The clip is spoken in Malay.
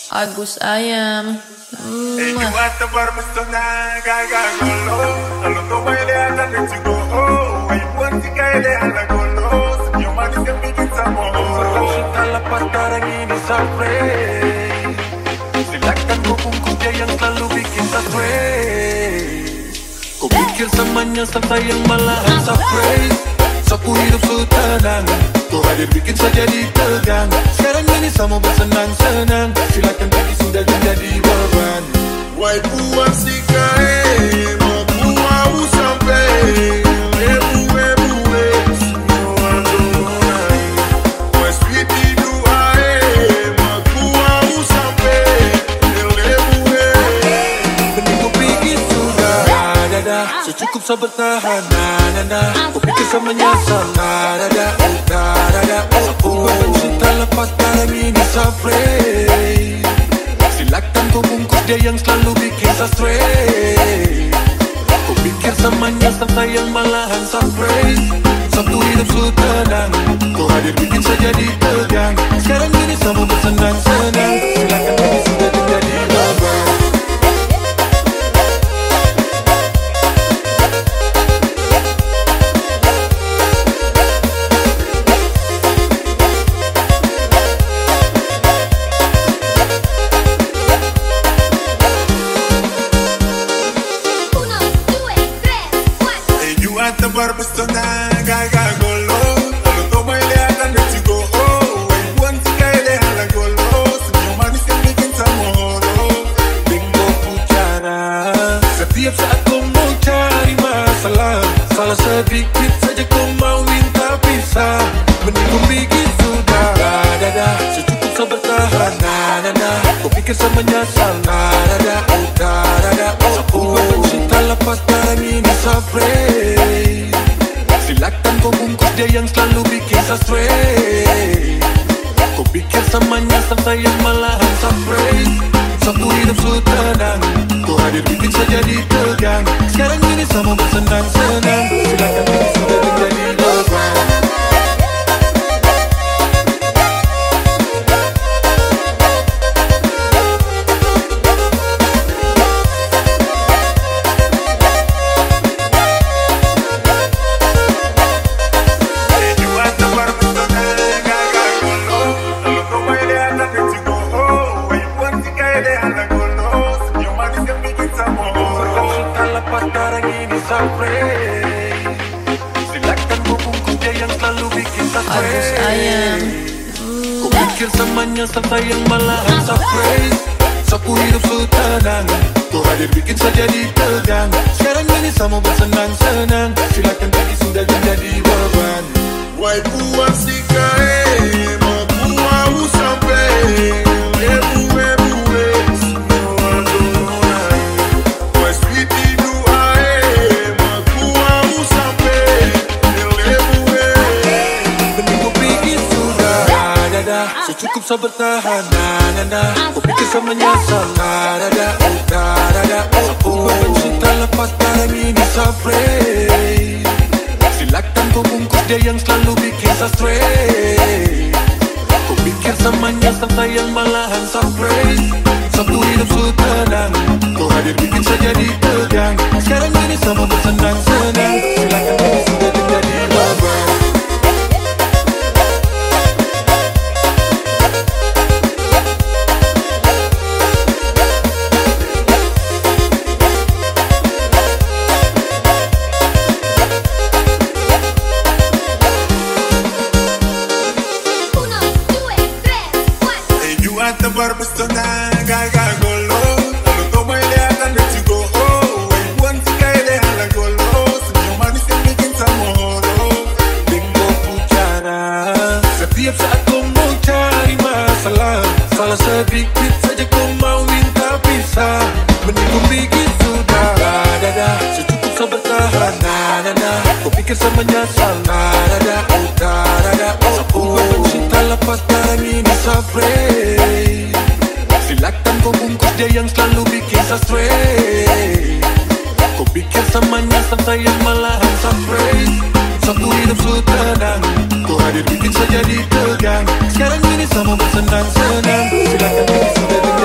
Agus Ayam. Ella te persona gagagolo, a lo que baile a la chico, hay puente que le a la golo, mi madre se me quita amor. Kita la patara ini surprise, silakan kumpul yang selalu bikin stress. Kau pikir samanya sampai yang malahan surprise. Sapu hidup tenang, kau hadir bikin saja ditegang. Sekarang ini sama bersenang-senang, silakan pergi sudah menjadi beban. Wai puan si kae, mau puan sampai, ebu semua donai. Wai sweetie duae, mau puan sampai, ebu. Mending kau pergi sudah, dada, secukup sabar tahan, nana. Kau pikir sama nyasar, dada, cinta lepas barang ini surprise. Silakan kau bungkus dia yang selalu bikin stress. Kau pikir samanya sayang malahan surprise. Satu hidup su tenang, kau hadir bikin saja ditegang. Sekarang ini sama bersenang-senang, silakan ini sudah menjadi beban. Te persona gagagolo, a lo que baile a la chico, hay puente que le a la golo, mi madre se me quita amor. Tengo cuchara, setiap saat kau mau cari masalah, salah sedikit saja kau mau minta pisah. Mending kau bikin sudah, dada, secukup sabar tahan, nana. Kau pikir sama nyasar, dada, cinta lepas barang ini surprise. Silakan kau bungkus dia yang selalu bikin stress. Kau pikir samanya sayang malahan surprise. Satu hidup su tenang, kau hadir bikin saja ditegang. Sekarang ini sama bersenang-senang, silakan ini sudah menjadi beban. Silakan kau bungkus dia yang selalu bikin Agus Ayam. Kau pikir samanya sayang malahan surprise. Sapu hidup su tenang, kau hadir bikin saja ditegang. Sekarang ini sama bersenang-senang, silakan pergi sudah menjadi beban. Wai puan si kae, mau puan sampai, ebu. Secukup sabar tahan, nana. Kau pikir sama nyasar, dada. Cinta lepas barang ini surprise. Silakan kau bungkus dia yang selalu bikin stress. Kau pikir samanya sayang malahan surprise. Satu hidup su tenang, kau hadir bikin saja ditegang. Sekarang ini sama bersenang-senang, silakan ini sudah menjadi beban. Te persona gagagolo, a lo que baile a la chico, hay puente que le a la golo, mi madre se me quita amor. Tengo cuchara, setiap saat kau mau cari masalah, salah sedikit saja kau mau minta pisah. Mending kau bikin sudah, dada, secukup sabar tahan, nana. Kau pikir sama nyasar, dada, cinta lepas barang ini surprise. Silakan kau bungkus dia yang selalu bikin stress. Kau pikir samanya sayang malahan surprise. Satu hidup su tenang, kau hadir bikin saja ditegang. Sekarang ini sama bersenang-senang, silakan ini sudah